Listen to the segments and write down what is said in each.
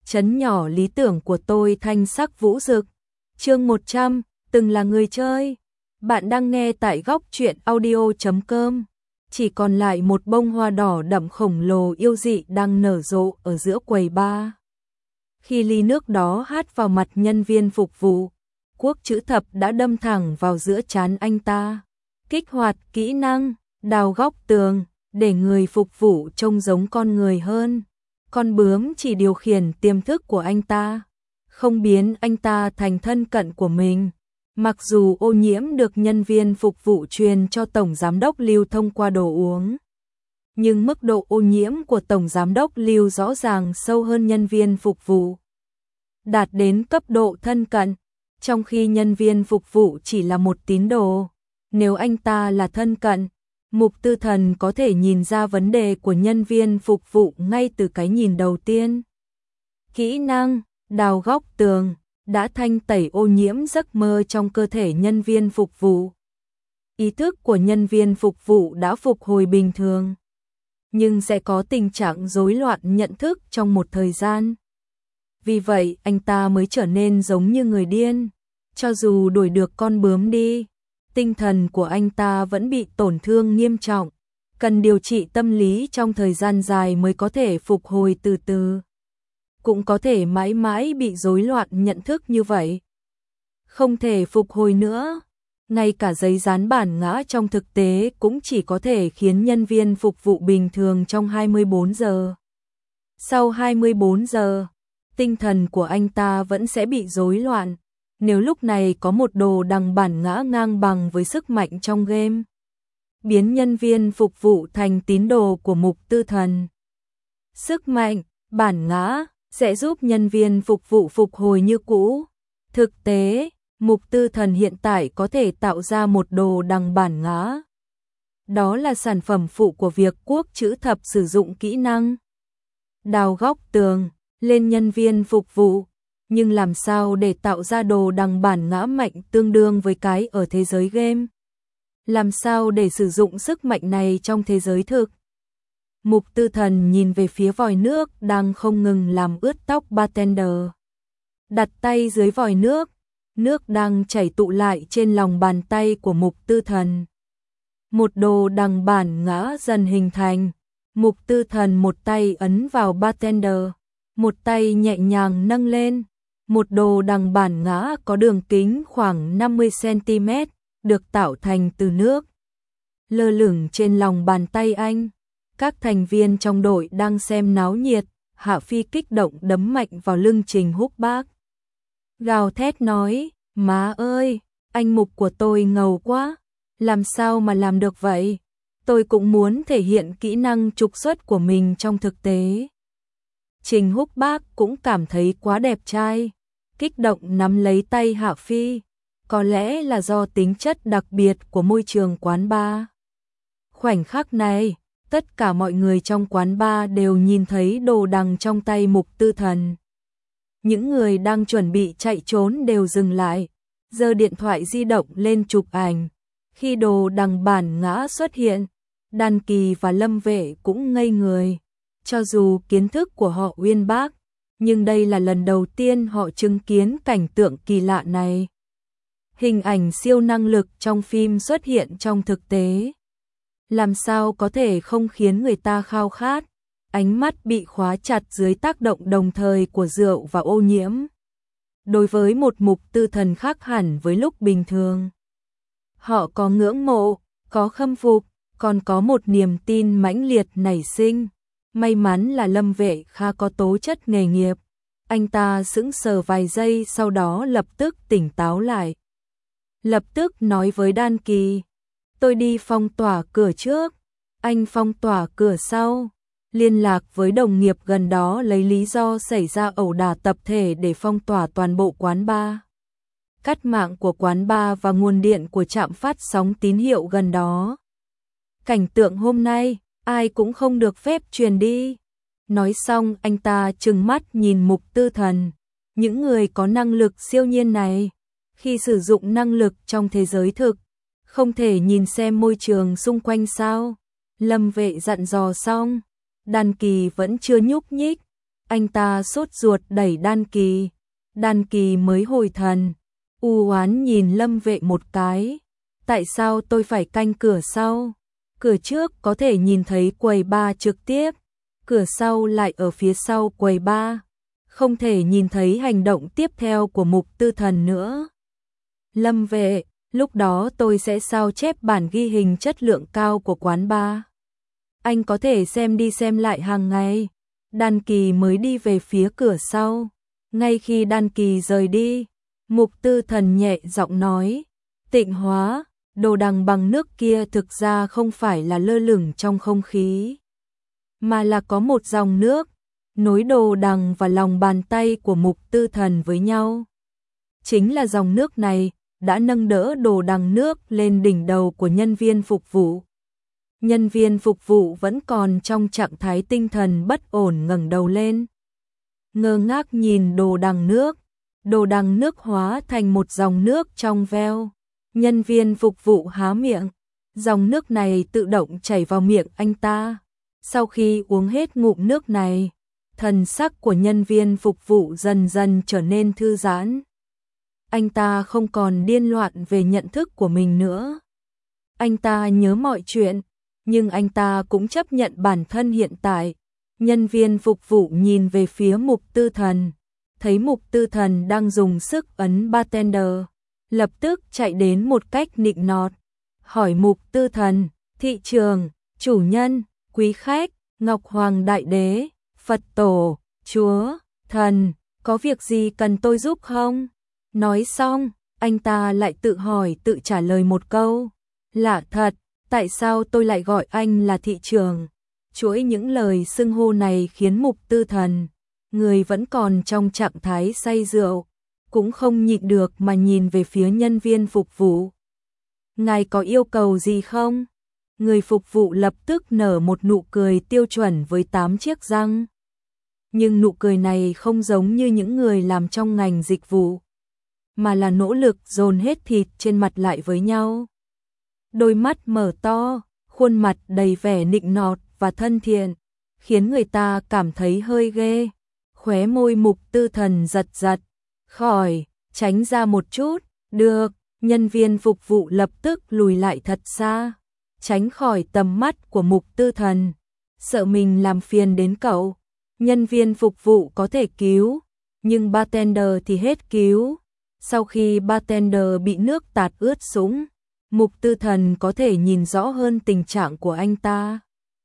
trấn nhỏ lý tưởng của tôi thanh sắc vũ rực. Chương 100, từng là người chơi. Bạn đang nghe tại góc truyện audio.com. Chỉ còn lại một bông hoa đỏ đậm khổng lồ yêu dị đang nở rộ ở giữa quầy bar. Khi ly nước đó hát vào mặt nhân viên phục vụ, Quốc chữ thập đã đâm thẳng vào giữa trán anh ta. Kích hoạt kỹ năng, đào góc tường, để người phục vụ trông giống con người hơn. Con bướm chỉ điều khiển tiềm thức của anh ta, không biến anh ta thành thân cận của mình. Mặc dù ô nhiễm được nhân viên phục vụ truyền cho Tổng Giám đốc Lưu thông qua đồ uống, nhưng mức độ ô nhiễm của Tổng Giám đốc Lưu rõ ràng sâu hơn nhân viên phục vụ, đạt đến cấp độ thân cận, trong khi nhân viên phục vụ chỉ là một tín đồ. Nếu anh ta là thân cận, Mục Tư Thần có thể nhìn ra vấn đề của nhân viên phục vụ ngay từ cái nhìn đầu tiên. Kỹ năng, đào góc tường, đã thanh tẩy ô nhiễm giấc mơ trong cơ thể nhân viên phục vụ. Ý thức của nhân viên phục vụ đã phục hồi bình thường, nhưng sẽ có tình trạng rối loạn nhận thức trong một thời gian. Vì vậy anh ta mới trở nên giống như người điên. Cho dù đuổi được con bướm đi, tinh thần của anh ta vẫn bị tổn thương nghiêm trọng, cần điều trị tâm lý trong thời gian dài mới có thể phục hồi từ từ. Cũng có thể mãi mãi bị rối loạn nhận thức như vậy, không thể phục hồi nữa. Ngay cả giấy dán bản ngã trong thực tế cũng chỉ có thể khiến nhân viên phục vụ bình thường trong 24 giờ. Sau 24 giờ, tinh thần của anh ta vẫn sẽ bị rối loạn. Nếu lúc này có một đồ đằng bản ngã ngang bằng với sức mạnh trong game, biến nhân viên phục vụ thành tín đồ của Mục Tư Thần. Sức mạnh, bản ngã, sẽ giúp nhân viên phục vụ phục hồi như cũ. Thực tế, Mục Tư Thần hiện tại có thể tạo ra một đồ đằng bản ngã. Đó là sản phẩm phụ của việc Quốc chữ thập sử dụng kỹ năng đào góc tường lên nhân viên phục vụ. Nhưng làm sao để tạo ra đồ đằng bản ngã mạnh tương đương với cái ở thế giới game? Làm sao để sử dụng sức mạnh này trong thế giới thực? Mục Tư Thần nhìn về phía vòi nước đang không ngừng làm ướt tóc bartender. Đặt tay dưới vòi nước, nước đang chảy tụ lại trên lòng bàn tay của Mục Tư Thần. Một đồ đằng bản ngã dần hình thành. Mục Tư Thần một tay ấn vào bartender, một tay nhẹ nhàng nâng lên. Một đồ đằng bản ngã có đường kính khoảng 50 cm, được tạo thành từ nước. Lơ lửng trên lòng bàn tay anh, các thành viên trong đội đang xem náo nhiệt. Hạ Phi kích động đấm mạnh vào lưng Trình Húc Bác, gào thét nói: "Má ơi, anh Mục của tôi ngầu quá, làm sao mà làm được vậy? Tôi cũng muốn thể hiện kỹ năng trục xuất của mình trong thực tế." Trình Húc Bác cũng cảm thấy quá đẹp trai, kích động nắm lấy tay Hạ Phi, có lẽ là do tính chất đặc biệt của môi trường quán bar. Khoảnh khắc này, tất cả mọi người trong quán bar đều nhìn thấy đồ đằng trong tay Mục Tư Thần. Những người đang chuẩn bị chạy trốn đều dừng lại, giơ điện thoại di động lên chụp ảnh. Khi đồ đằng bản ngã xuất hiện, Đan Kỳ và Lâm Vệ cũng ngây người. Cho dù kiến thức của họ uyên bác, nhưng đây là lần đầu tiên họ chứng kiến cảnh tượng kỳ lạ này. Hình ảnh siêu năng lực trong phim xuất hiện trong thực tế, làm sao có thể không khiến người ta khao khát. Ánh mắt bị khóa chặt dưới tác động đồng thời của rượu và ô nhiễm. Đối với một Mục Tư Thần khác hẳn với lúc bình thường, họ có ngưỡng mộ, có khâm phục, còn có một niềm tin mãnh liệt nảy sinh. May mắn là Lâm Vệ khá có tố chất nghề nghiệp. Anh ta sững sờ vài giây, sau đó lập tức tỉnh táo lại. Lập tức nói với Đan Kỳ: "Tôi đi phong tỏa cửa trước, anh phong tỏa cửa sau." Liên lạc với đồng nghiệp gần đó lấy lý do xảy ra ẩu đả tập thể để phong tỏa toàn bộ quán bar, cắt mạng của quán bar và nguồn điện của trạm phát sóng tín hiệu gần đó. Cảnh tượng hôm nay, ai cũng không được phép truyền đi. Nói xong anh ta trừng mắt nhìn Mục Tư Thần. Những người có năng lực siêu nhiên này, khi sử dụng năng lực trong thế giới thực, không thể nhìn xem môi trường xung quanh sao? Lâm Vệ dặn dò xong, Đan Kỳ vẫn chưa nhúc nhích. Anh ta sốt ruột đẩy Đan Kỳ mới hồi thần, u oán nhìn Lâm Vệ một cái. Tại sao tôi phải canh cửa sau? Cửa trước có thể nhìn thấy quầy bar trực tiếp, cửa sau lại ở phía sau quầy bar, không thể nhìn thấy hành động tiếp theo của Mục Tư Thần nữa. Lâm Vệ, lúc đó tôi sẽ sao chép bản ghi hình chất lượng cao của quán bar. Anh có thể xem đi xem lại hàng ngày. Đan Kỳ mới đi về phía cửa sau. Ngay khi Đan Kỳ rời đi, Mục Tư Thần nhẹ giọng nói, Tịnh Hóa, đồ đằng bằng nước kia thực ra không phải là lơ lửng trong không khí, mà là có một dòng nước, nối đồ đằng và lòng bàn tay của Mục Tư Thần với nhau. Chính là dòng nước này đã nâng đỡ đồ đằng nước lên đỉnh đầu của nhân viên phục vụ. Nhân viên phục vụ vẫn còn trong trạng thái tinh thần bất ổn ngẩng đầu lên, ngơ ngác nhìn đồ đằng nước hóa thành một dòng nước trong veo. Nhân viên phục vụ há miệng, dòng nước này tự động chảy vào miệng anh ta. Sau khi uống hết ngụm nước này, thần sắc của nhân viên phục vụ dần dần trở nên thư giãn. Anh ta không còn điên loạn về nhận thức của mình nữa. Anh ta nhớ mọi chuyện, nhưng anh ta cũng chấp nhận bản thân hiện tại. Nhân viên phục vụ nhìn về phía Mục Tư Thần, thấy Mục Tư Thần đang dùng sức ấn bartender, lập tức chạy đến một cách nịnh nọt, hỏi Mục Tư Thần, thị trường, chủ nhân, quý khách, Ngọc Hoàng Đại Đế, Phật Tổ, Chúa, Thần, có việc gì cần tôi giúp không? Nói xong, anh ta lại tự hỏi tự trả lời một câu, lạ thật, tại sao tôi lại gọi anh là thị trường? Chuỗi những lời xưng hô này khiến Mục Tư Thần, người vẫn còn trong trạng thái say rượu, cũng không nhịn được mà nhìn về phía nhân viên phục vụ. Ngài có yêu cầu gì không? Người phục vụ lập tức nở một nụ cười tiêu chuẩn với 8 chiếc răng. Nhưng nụ cười này không giống như những người làm trong ngành dịch vụ, mà là nỗ lực dồn hết thịt trên mặt lại với nhau. Đôi mắt mở to, khuôn mặt đầy vẻ nịnh nọt và thân thiện, khiến người ta cảm thấy hơi ghê. Khóe môi Mục Tư Thần giật giật, khỏi, tránh ra một chút, được. Nhân viên phục vụ lập tức lùi lại thật xa, tránh khỏi tầm mắt của Mục Tư Thần, sợ mình làm phiền đến cậu. Nhân viên phục vụ có thể cứu, nhưng bartender thì hết cứu. Sau khi bartender bị nước tạt ướt sũng, Mục Tư Thần có thể nhìn rõ hơn tình trạng của anh ta.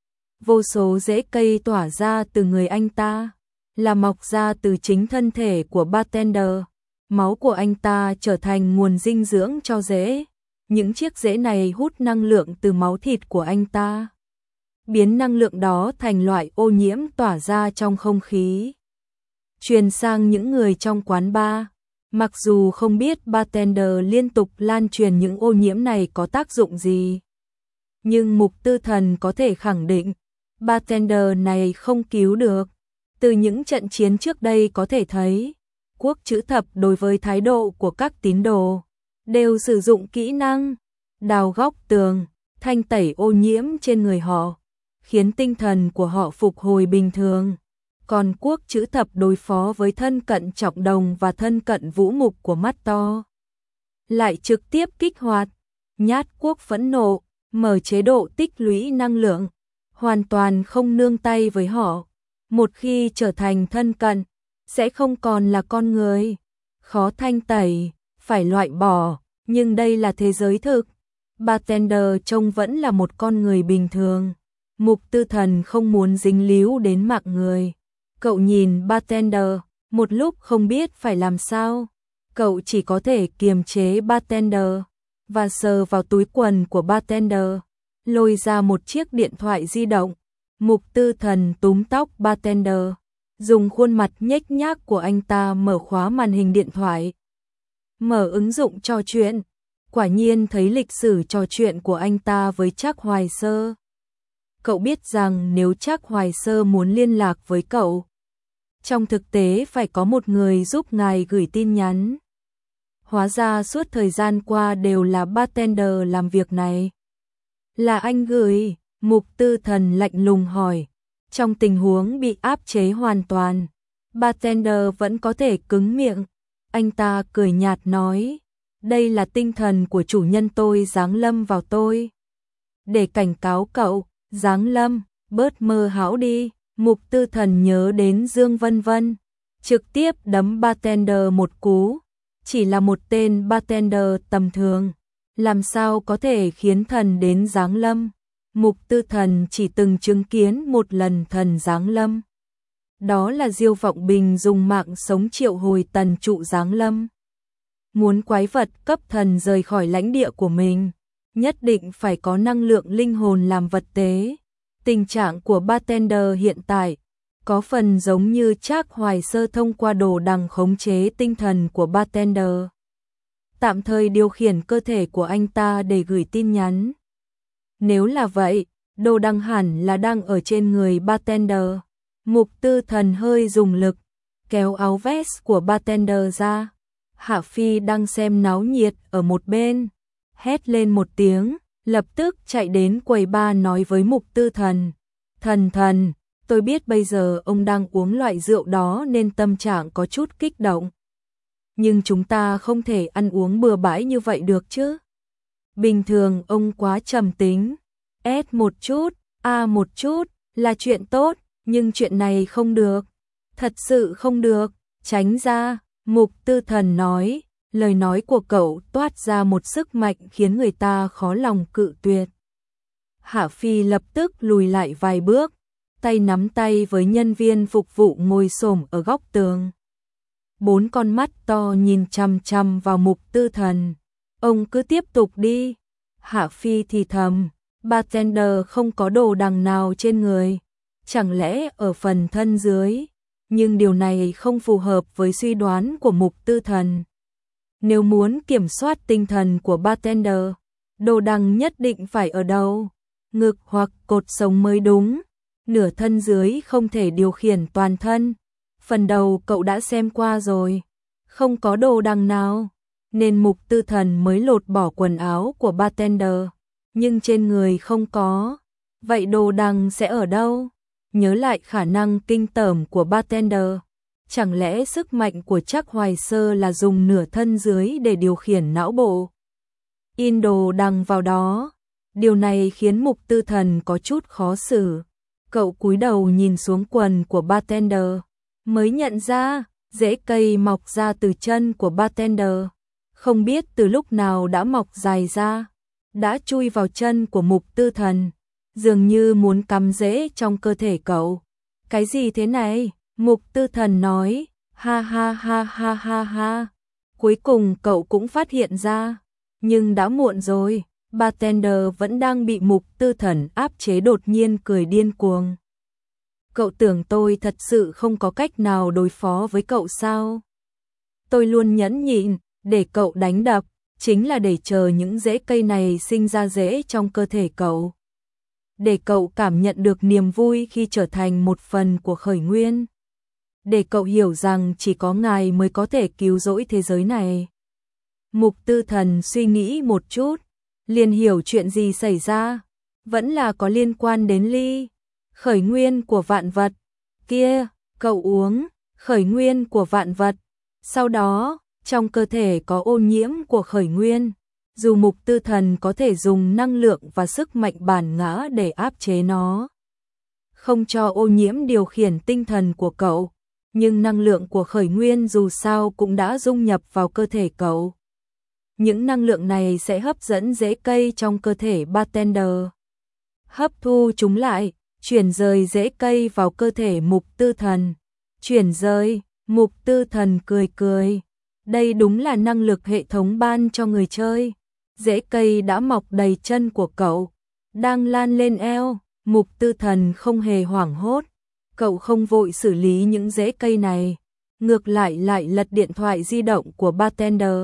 Vô số rễ cây tỏa ra từ người anh ta, là mọc ra từ chính thân thể của bartender. Máu của anh ta trở thành nguồn dinh dưỡng cho rễ. Những chiếc rễ này hút năng lượng từ máu thịt của anh ta, biến năng lượng đó thành loại ô nhiễm tỏa ra trong không khí, truyền sang những người trong quán bar. Mặc dù không biết bartender liên tục lan truyền những ô nhiễm này có tác dụng gì, nhưng Mục Tư Thần có thể khẳng định, bartender này không cứu được. Từ những trận chiến trước đây có thể thấy, Quốc Chữ Thập đối với thái độ của các tín đồ, đều sử dụng kỹ năng đào góc tường, thanh tẩy ô nhiễm trên người họ, khiến tinh thần của họ phục hồi bình thường. Còn Quốc Chữ Thập đối phó với thân cận Trọng Đồng và thân cận Vũ Mục của Mắt To, lại trực tiếp kích hoạt Nhát Quốc phẫn nộ, mở chế độ tích lũy năng lượng, hoàn toàn không nương tay với họ. Một khi trở thành thân cận, sẽ không còn là con người, khó thanh tẩy, phải loại bỏ. Nhưng đây là thế giới thực, bartender trông vẫn là một con người bình thường. Mục Tư Thần không muốn dính líu đến mạng người. Cậu nhìn bartender, một lúc không biết phải làm sao. Cậu chỉ có thể kiềm chế bartender, và sờ vào túi quần của bartender, lôi ra một chiếc điện thoại di động. Mục Tư Thần túm tóc bartender, dùng khuôn mặt nhếch nhác của anh ta mở khóa màn hình điện thoại, mở ứng dụng trò chuyện. Quả nhiên thấy lịch sử trò chuyện của anh ta với Trác Hoài Sơ. Cậu biết rằng nếu Trác Hoài Sơ muốn liên lạc với cậu, trong thực tế phải có một người giúp ngài gửi tin nhắn. Hóa ra suốt thời gian qua đều là bartender làm việc này. Là anh gửi? Mục Tư Thần lạnh lùng hỏi. Trong tình huống bị áp chế hoàn toàn, bartender vẫn có thể cứng miệng. Anh ta cười nhạt nói, đây là tinh thần của chủ nhân tôi giáng lâm vào tôi. Để cảnh cáo cậu, giáng lâm, bớt mơ hão đi. Mục Tư Thần nhớ đến Dương Vân Vân, trực tiếp đấm bartender một cú. Chỉ là một tên bartender tầm thường, làm sao có thể khiến thần đến giáng lâm. Mục Tư Thần chỉ từng chứng kiến một lần thần giáng lâm. Đó là Diêu Vọng Bình dùng mạng sống triệu hồi tần trụ giáng lâm. Muốn quái vật cấp thần rời khỏi lãnh địa của mình, nhất định phải có năng lượng linh hồn làm vật tế. Tình trạng của bartender hiện tại có phần giống như Trác Hoài Sơ thông qua đồ đằng khống chế tinh thần của bartender, tạm thời điều khiển cơ thể của anh ta để gửi tin nhắn. Nếu là vậy, đồ đằng hẳn là đang ở trên người bartender. Mục Tư Thần hơi dùng lực, kéo áo vest của bartender ra. Hạ Phi đang xem náo nhiệt ở một bên, hét lên một tiếng, lập tức chạy đến quầy bar nói với Mục Tư Thần. Thần, tôi biết bây giờ ông đang uống loại rượu đó nên tâm trạng có chút kích động. Nhưng chúng ta không thể ăn uống bừa bãi như vậy được chứ. Bình thường ông quá trầm tính, S một chút, A một chút, là chuyện tốt, nhưng chuyện này không được. Thật sự không được, tránh ra, Mục Tư Thần nói, lời nói của cậu toát ra một sức mạnh khiến người ta khó lòng cự tuyệt. Hạ Phi lập tức lùi lại vài bước, tay nắm tay với nhân viên phục vụ ngồi xổm ở góc tường. 4 con mắt to nhìn chằm chằm vào Mục Tư Thần. Ông cứ tiếp tục đi. Hạ Phi thì thầm, bartender không có đồ đằng nào trên người, chẳng lẽ ở phần thân dưới, nhưng điều này không phù hợp với suy đoán của Mục Tư Thần. Nếu muốn kiểm soát tinh thần của bartender, đồ đằng nhất định phải ở đâu? Ngực hoặc cột sống mới đúng. Nửa thân dưới không thể điều khiển toàn thân. Phần đầu cậu đã xem qua rồi, không có đồ đằng nào, nên Mục Tư Thần mới lột bỏ quần áo của bartender, nhưng trên người không có. Vậy đồ đằng sẽ ở đâu? Nhớ lại khả năng kinh tởm của bartender, chẳng lẽ sức mạnh của Trác Hoài Sơ là dùng nửa thân dưới để điều khiển não bộ? In đồ đằng vào đó. Điều này khiến Mục Tư Thần có chút khó xử. Cậu cúi đầu nhìn xuống quần của bartender, mới nhận ra rễ cây mọc ra từ chân của bartender. Không biết từ lúc nào đã mọc dài ra, đã chui vào chân của Mục Tư Thần, dường như muốn cắm rễ trong cơ thể cậu. Cái gì thế này? Mục Tư Thần nói, ha ha ha ha ha ha. Cuối cùng cậu cũng phát hiện ra, nhưng đã muộn rồi. Bartender vẫn đang bị Mục Tư Thần áp chế, đột nhiên cười điên cuồng. Cậu tưởng tôi thật sự không có cách nào đối phó với cậu sao? Tôi luôn nhẫn nhịn, để cậu đánh đập, chính là để chờ những rễ cây này sinh ra rễ trong cơ thể cậu. Để cậu cảm nhận được niềm vui khi trở thành một phần của khởi nguyên. Để cậu hiểu rằng chỉ có ngài mới có thể cứu rỗi thế giới này. Mục Tư Thần suy nghĩ một chút, liền hiểu chuyện gì xảy ra, vẫn là có liên quan đến ly, khởi nguyên của vạn vật. Kia, cậu uống, khởi nguyên của vạn vật. Sau đó, trong cơ thể có ô nhiễm của khởi nguyên. Dù Mục Tư Thần có thể dùng năng lượng và sức mạnh bản ngã để áp chế nó, không cho ô nhiễm điều khiển tinh thần của cậu, nhưng năng lượng của khởi nguyên dù sao cũng đã dung nhập vào cơ thể cậu. Những năng lượng này sẽ hấp dẫn rễ cây trong cơ thể bartender, hấp thu chúng lại, chuyển rời rễ cây vào cơ thể Mục Tư Thần. Chuyển rời, Mục Tư Thần cười cười. Đây đúng là năng lực hệ thống ban cho người chơi. Rễ cây đã mọc đầy chân của cậu, đang lan lên eo. Mục Tư Thần không hề hoảng hốt. Cậu không vội xử lý những rễ cây này, ngược lại lật điện thoại di động của bartender.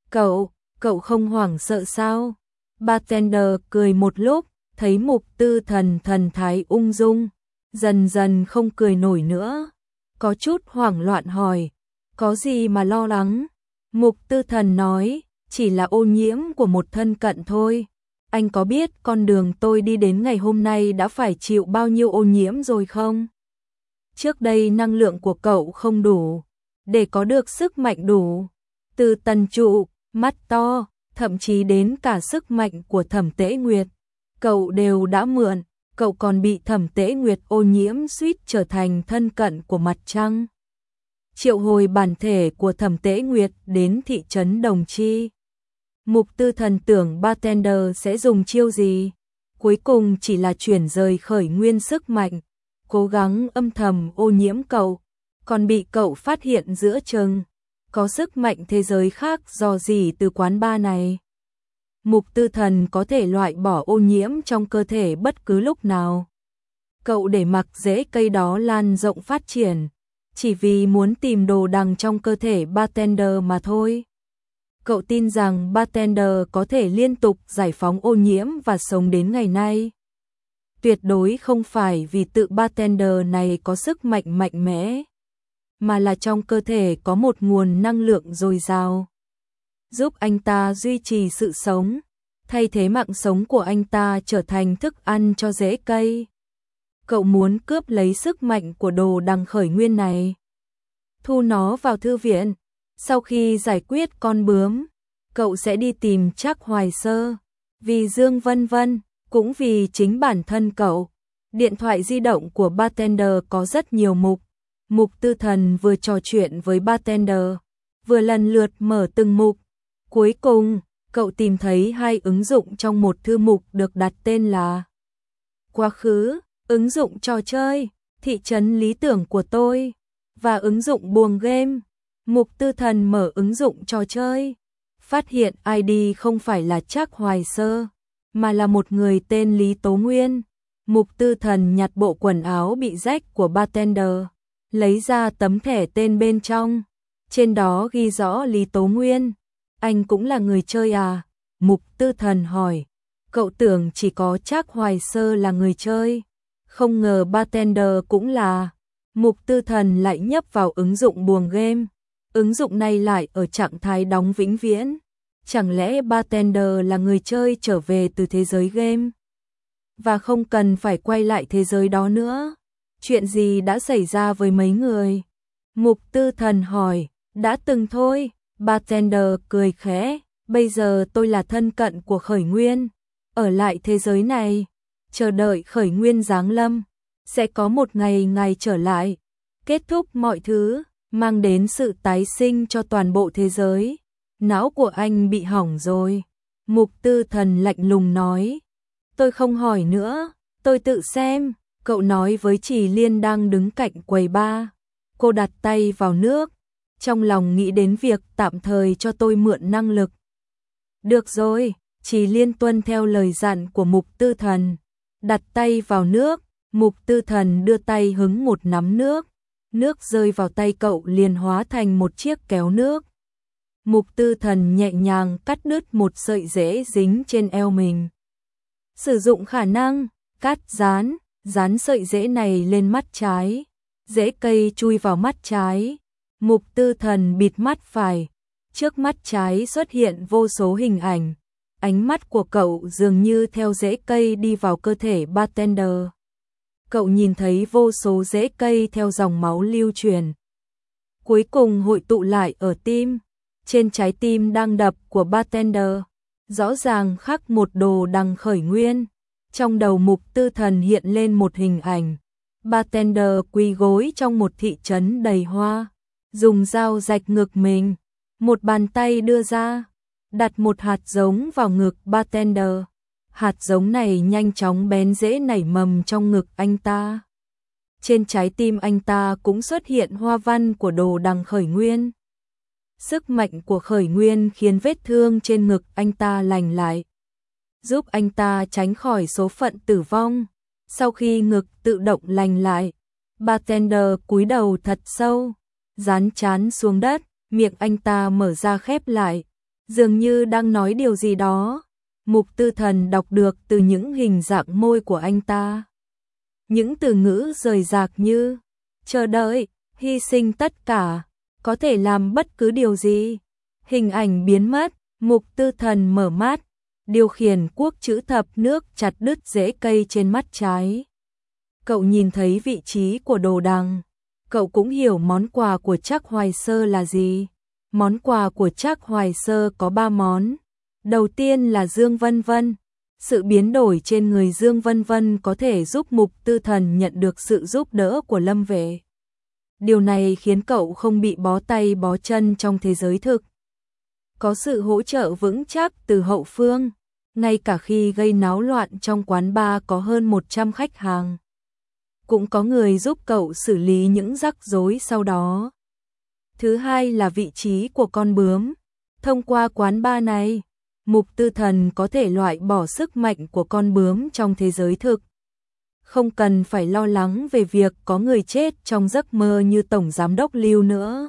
Cậu không hoảng sợ sao? Bartender cười một lúc, thấy Mục Tư Thần thần thái ung dung, dần dần không cười nổi nữa, có chút hoảng loạn hỏi, có gì mà lo lắng? Mục Tư Thần nói, chỉ là ô nhiễm của một thân cận thôi. anh có biết con đường tôi đi đến ngày hôm nay đã phải chịu bao nhiêu ô nhiễm rồi không? Trước đây năng lượng của cậu không đủ để có được sức mạnh đủ. Từ Tần Trụ, mắt to, thậm chí đến cả sức mạnh của Thẩm Tế Nguyệt, cậu đều đã mượn, cậu còn bị Thẩm Tế Nguyệt ô nhiễm suýt trở thành thân cận của mặt trăng. Triệu hồi bản thể của Thẩm Tế Nguyệt đến thị trấn Đồng Chi. Mục Tư Thần tưởng bartender sẽ dùng chiêu gì, cuối cùng chỉ là chuyển rời khởi nguyên sức mạnh, cố gắng âm thầm ô nhiễm cậu, còn bị cậu phát hiện giữa chừng. Có sức mạnh thế giới khác dò dỉ từ quán bar này. Mục Tư Thần có thể loại bỏ ô nhiễm trong cơ thể bất cứ lúc nào. Cậu để mặc rễ cây đó lan rộng phát triển, chỉ vì muốn tìm đồ đằng trong cơ thể bartender mà thôi. Cậu tin rằng bartender có thể liên tục giải phóng ô nhiễm và sống đến ngày nay. Tuyệt đối không phải vì tự bartender này có sức mạnh mạnh mẽ, mà là trong cơ thể có một nguồn năng lượng dồi dào, giúp anh ta duy trì sự sống, thay thế mạng sống của anh ta trở thành thức ăn cho rễ cây. Cậu muốn cướp lấy sức mạnh của đồ đằng khởi nguyên này, thu nó vào thư viện. Sau khi giải quyết con bướm, cậu sẽ đi tìm Trác Hoài Sơ, vì Dương Vân Vân, cũng vì chính bản thân cậu. Điện thoại di động của bartender có rất nhiều mục. Mục Tư Thần vừa trò chuyện với bartender, vừa lần lượt mở từng mục. Cuối cùng, cậu tìm thấy 2 ứng dụng trong một thư mục được đặt tên là Quá khứ, ứng dụng trò chơi, thị trấn lý tưởng của tôi, và ứng dụng buồng game. Mục Tư Thần mở ứng dụng trò chơi, phát hiện ID không phải là Trác Hoài Sơ, mà là một người tên Lý Tố Nguyên. Mục Tư Thần nhặt bộ quần áo bị rách của bartender, lấy ra tấm thẻ tên bên trong, trên đó ghi rõ Lý Tố Nguyên. Anh cũng là người chơi à? Mục Tư Thần hỏi. Cậu tưởng chỉ có Trác Hoài Sơ là người chơi, không ngờ bartender cũng là. Mục Tư Thần lại nhấp vào ứng dụng buồng game. Ứng dụng này lại ở trạng thái đóng vĩnh viễn. Chẳng lẽ bartender là người chơi trở về từ thế giới game, và không cần phải quay lại thế giới đó nữa? Chuyện gì đã xảy ra với mấy người? Mục Tư Thần hỏi. Đã từng thôi, bartender cười khẽ. Bây giờ tôi là thân cận của khởi nguyên, ở lại thế giới này, chờ đợi khởi nguyên giáng lâm. Sẽ có một ngày ngài trở lại, kết thúc mọi thứ, mang đến sự tái sinh cho toàn bộ thế giới. Não của anh bị hỏng rồi. Mục Tư Thần lạnh lùng nói. Tôi không hỏi nữa, tôi tự xem. Cậu nói với Trì Liên đang đứng cạnh quầy bar. Cô đặt tay vào nước, trong lòng nghĩ đến việc tạm thời cho tôi mượn năng lực. Được rồi, Trì Liên tuân theo lời dặn của Mục Tư Thần, đặt tay vào nước. Mục Tư Thần đưa tay hứng một nắm nước, nước rơi vào tay cậu liền hóa thành một chiếc kéo nước. Mục Tư Thần nhẹ nhàng cắt đứt một sợi rễ dính trên eo mình. Sử dụng khả năng cắt dán sợi rễ này lên mắt trái. Rễ cây chui vào mắt trái. Mục Tư Thần bịt mắt phải. Trước mắt trái xuất hiện vô số hình ảnh. Ánh mắt của cậu dường như theo rễ cây đi vào cơ thể bartender. Cậu nhìn thấy vô số rễ cây theo dòng máu lưu truyền, cuối cùng hội tụ lại ở tim. Trên trái tim đang đập của bartender, rõ ràng khắc một đồ đằng khởi nguyên. Trong đầu Mục Tư Thần hiện lên một hình ảnh. Bartender quỳ gối trong một thị trấn đầy hoa, dùng dao rạch ngực mình. Một bàn tay đưa ra, đặt một hạt giống vào ngực bartender. Hạt giống này nhanh chóng bén rễ nảy mầm trong ngực anh ta. Trên trái tim anh ta cũng xuất hiện hoa văn của đồ đằng khởi nguyên. Sức mạnh của khởi nguyên khiến vết thương trên ngực anh ta lành lại, giúp anh ta tránh khỏi số phận tử vong. Sau khi ngực tự động lành lại, bartender cúi đầu thật sâu, dán trán xuống đất, miệng anh ta mở ra khép lại, dường như đang nói điều gì đó. Mục Tư Thần đọc được từ những hình dạng môi của anh ta. Những từ ngữ rời rạc như chờ đợi, hy sinh tất cả, có thể làm bất cứ điều gì. Hình ảnh biến mất, Mục Tư Thần mở mắt, điều khiển cuốc chữ thập nước chặt đứt rễ cây trên mắt trái. Cậu nhìn thấy vị trí của đồ đằng. Cậu cũng hiểu món quà của Trác Hoài Sơ là gì. Món quà của Trác Hoài Sơ có 3 món. Đầu tiên là Dương Vân Vân. Sự biến đổi trên người Dương Vân Vân có thể giúp Mục Tư Thần nhận được sự giúp đỡ của Lâm Vệ. Điều này khiến cậu không bị bó tay bó chân trong thế giới thực. Có sự hỗ trợ vững chắc từ hậu phương, ngay cả khi gây náo loạn trong quán bar có hơn 100 khách hàng. Cũng có người giúp cậu xử lý những rắc rối sau đó. Thứ hai là vị trí của con bướm. Thông qua quán bar này, Mục Tư Thần có thể loại bỏ sức mạnh của con bướm trong thế giới thực. Không cần phải lo lắng về việc có người chết trong giấc mơ như Tổng Giám đốc Lưu nữa.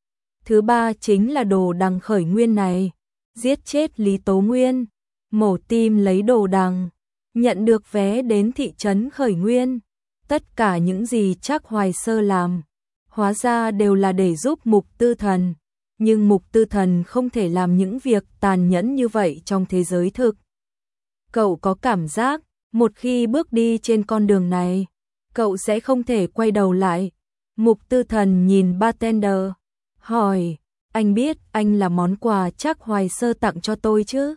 Thứ ba chính là đồ đằng khởi nguyên này. Giết chết Lý Tố Nguyên, mổ tim lấy đồ đằng, nhận được vé đến thị trấn khởi nguyên. Tất cả những gì Trác Hoài Sơ làm, hóa ra đều là để giúp Mục Tư Thần. Nhưng Mục Tư Thần không thể làm những việc tàn nhẫn như vậy trong thế giới thực. Cậu có cảm giác, một khi bước đi trên con đường này, cậu sẽ không thể quay đầu lại. Mục Tư Thần nhìn bartender, hỏi, anh biết anh là món quà Trác Hoài Sơ tặng cho tôi chứ?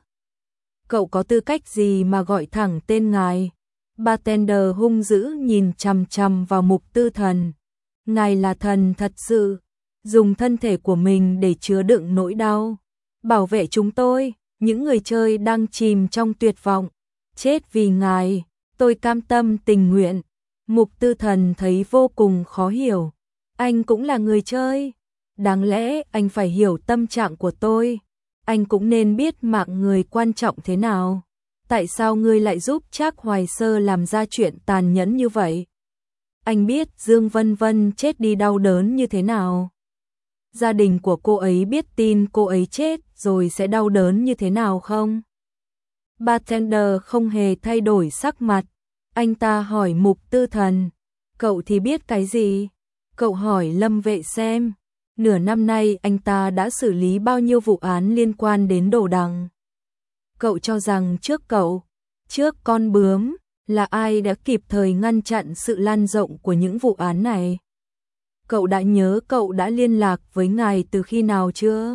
Cậu có tư cách gì mà gọi thẳng tên ngài? Bartender hung dữ nhìn chằm chằm vào Mục Tư Thần. Ngài là thần thật sự, dùng thân thể của mình để chứa đựng nỗi đau, bảo vệ chúng tôi, những người chơi đang chìm trong tuyệt vọng. Chết vì ngài, tôi cam tâm tình nguyện. Mục Tư Thần thấy vô cùng khó hiểu. Anh cũng là người chơi, đáng lẽ anh phải hiểu tâm trạng của tôi. Anh cũng nên biết mạng người quan trọng thế nào. Tại sao ngươi lại giúp Trác Hoài Sơ làm ra chuyện tàn nhẫn như vậy? Anh biết Dương Vân Vân chết đi đau đớn như thế nào. Gia đình của cô ấy biết tin cô ấy chết rồi sẽ đau đớn như thế nào không? Bartender không hề thay đổi sắc mặt. Anh ta hỏi Mục Tư Thần, cậu thì biết cái gì? Cậu hỏi Lâm Vệ xem, nửa năm nay anh ta đã xử lý bao nhiêu vụ án liên quan đến đồ đằng. Cậu cho rằng trước con bướm, là ai đã kịp thời ngăn chặn sự lan rộng của những vụ án này? Cậu đã nhớ cậu đã liên lạc với ngài từ khi nào chưa?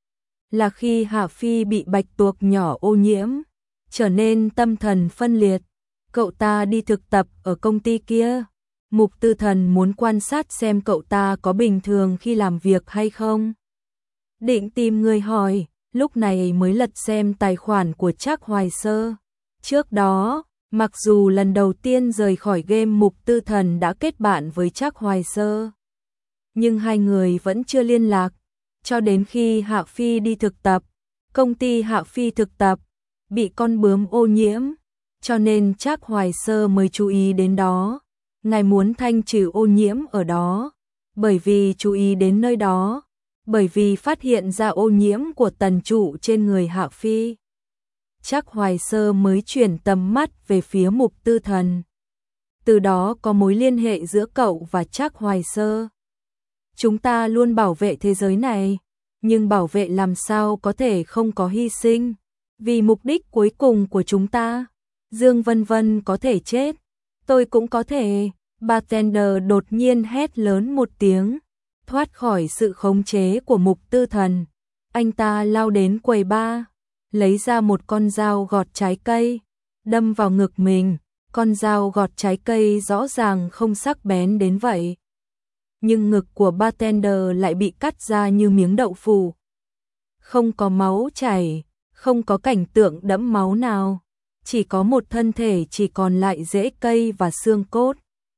Là khi Hạ Phi bị bạch tuộc nhỏ ô nhiễm, trở nên tâm thần phân liệt. Cậu ta đi thực tập ở công ty kia. Mục Tư Thần muốn quan sát xem cậu ta có bình thường khi làm việc hay không. Định tìm người hỏi, lúc này mới lật xem tài khoản của Trác Hoài Sơ. Trước đó, mặc dù lần đầu tiên rời khỏi game Mục Tư Thần đã kết bạn với Trác Hoài Sơ, nhưng hai người vẫn chưa liên lạc, cho đến khi Hạ Phi đi thực tập. Công ty Hạ Phi thực tập bị con bướm ô nhiễm, cho nên Trác Hoài Sơ mới chú ý đến đó. Ngài muốn thanh trừ ô nhiễm ở đó, bởi vì chú ý đến nơi đó, bởi vì phát hiện ra ô nhiễm của tần trụ trên người Hạ Phi. Trác Hoài Sơ mới chuyển tầm mắt về phía Mục Tư Thần. Từ đó có mối liên hệ giữa cậu và Trác Hoài Sơ. Chúng ta luôn bảo vệ thế giới này, nhưng bảo vệ làm sao có thể không có hy sinh, vì mục đích cuối cùng của chúng ta. Dương Vân Vân có thể chết, tôi cũng có thể. Bartender đột nhiên hét lớn một tiếng, thoát khỏi sự khống chế của Mục Tư Thần. Anh ta lao đến quầy bar, lấy ra một con dao gọt trái cây, đâm vào ngực mình. Con dao gọt trái cây rõ ràng không sắc bén đến vậy, nhưng ngực của bartender lại bị cắt ra như miếng đậu phụ. Không có máu chảy, không có cảnh tượng đẫm máu nào, chỉ có một thân thể chỉ còn lại rễ cây và xương cốt,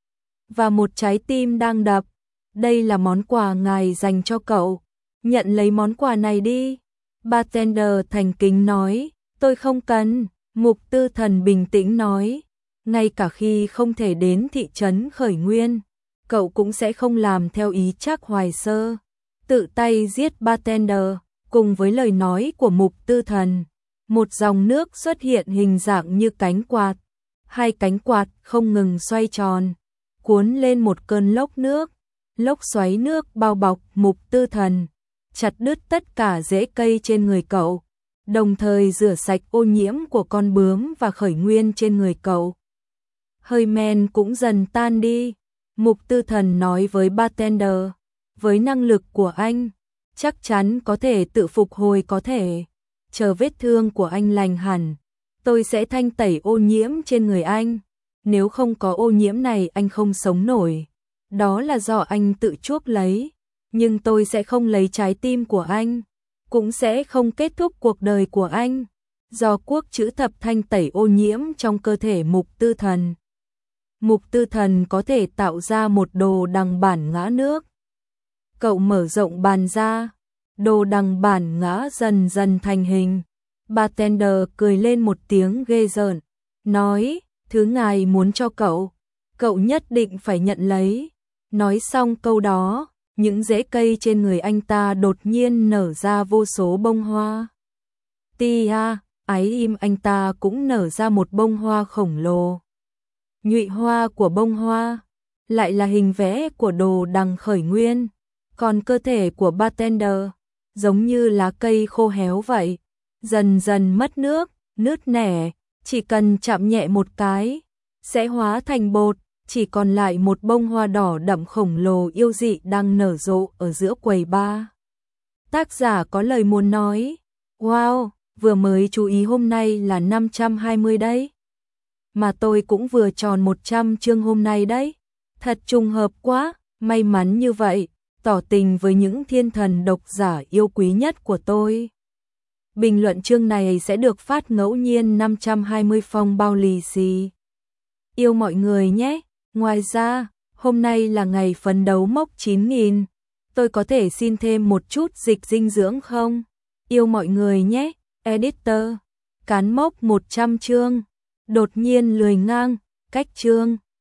và một trái tim đang đập. Đây là món quà ngài dành cho cậu, nhận lấy món quà này đi. Bartender thành kính nói, tôi không cần. Mục Tư Thần bình tĩnh nói, ngay cả khi không thể đến thị trấn khởi nguyên, cậu cũng sẽ không làm theo ý Trác Hoài Sơ, tự tay giết bartender. Cùng với lời nói của Mục Tư Thần, một dòng nước xuất hiện hình dạng như cánh quạt. Hai cánh quạt không ngừng xoay tròn, cuốn lên một cơn lốc nước. Lốc xoáy nước bao bọc Mục Tư Thần, chặt đứt tất cả rễ cây trên người cậu. đồng thời rửa sạch ô nhiễm của con bướm và khởi nguyên trên người cậu. Hơi men cũng dần tan đi, Mục Tư Thần nói với bartender, với năng lực của anh, chắc chắn có thể tự phục hồi có thể. Chờ vết thương của anh lành hẳn, tôi sẽ thanh tẩy ô nhiễm trên người anh. Nếu không có ô nhiễm này anh không sống nổi. Đó là do anh tự chuốc lấy, nhưng tôi sẽ không lấy trái tim của anh, cũng sẽ không kết thúc cuộc đời của anh. Do quốc chữ thập thanh tẩy ô nhiễm trong cơ thể Mục Tư Thần. Mục Tư Thần có thể tạo ra một đồ đằng bản ngã nước. Cậu mở rộng bàn ra, đồ đằng bản ngã dần dần thành hình. Bartender cười lên một tiếng ghê rợn, nói, thứ ngài muốn cho cậu nhất định phải nhận lấy. Nói xong câu đó, những rễ cây trên người anh ta đột nhiên nở ra vô số bông hoa. Tia, ái im anh ta cũng nở ra một bông hoa khổng lồ. Nhụy hoa của bông hoa lại là hình vẽ của đồ đằng khởi nguyên, còn cơ thể của bartender giống như lá cây khô héo vậy, dần dần mất nước, nứt nẻ, chỉ cần chạm nhẹ một cái sẽ hóa thành bột, chỉ còn lại một bông hoa đỏ đậm khổng lồ yêu dị đang nở rộ ở giữa quầy bar. Tác giả có lời muốn nói, wow, vừa mới chú ý hôm nay là 520 đấy. Mà tôi cũng vừa tròn 100 chương hôm nay đấy. Thật trùng hợp quá, may mắn như vậy, tỏ tình với những thiên thần độc giả yêu quý nhất của tôi. Bình luận chương này sẽ được phát ngẫu nhiên 520 phong bao lì xì. Yêu mọi người nhé. Ngoài ra, hôm nay là ngày phấn đấu mốc 9.000. Tôi có thể xin thêm một chút dịch dinh dưỡng không? Yêu mọi người nhé. Editor. Cán mốc 100 chương. Đột nhiên lười ngang, cách chương.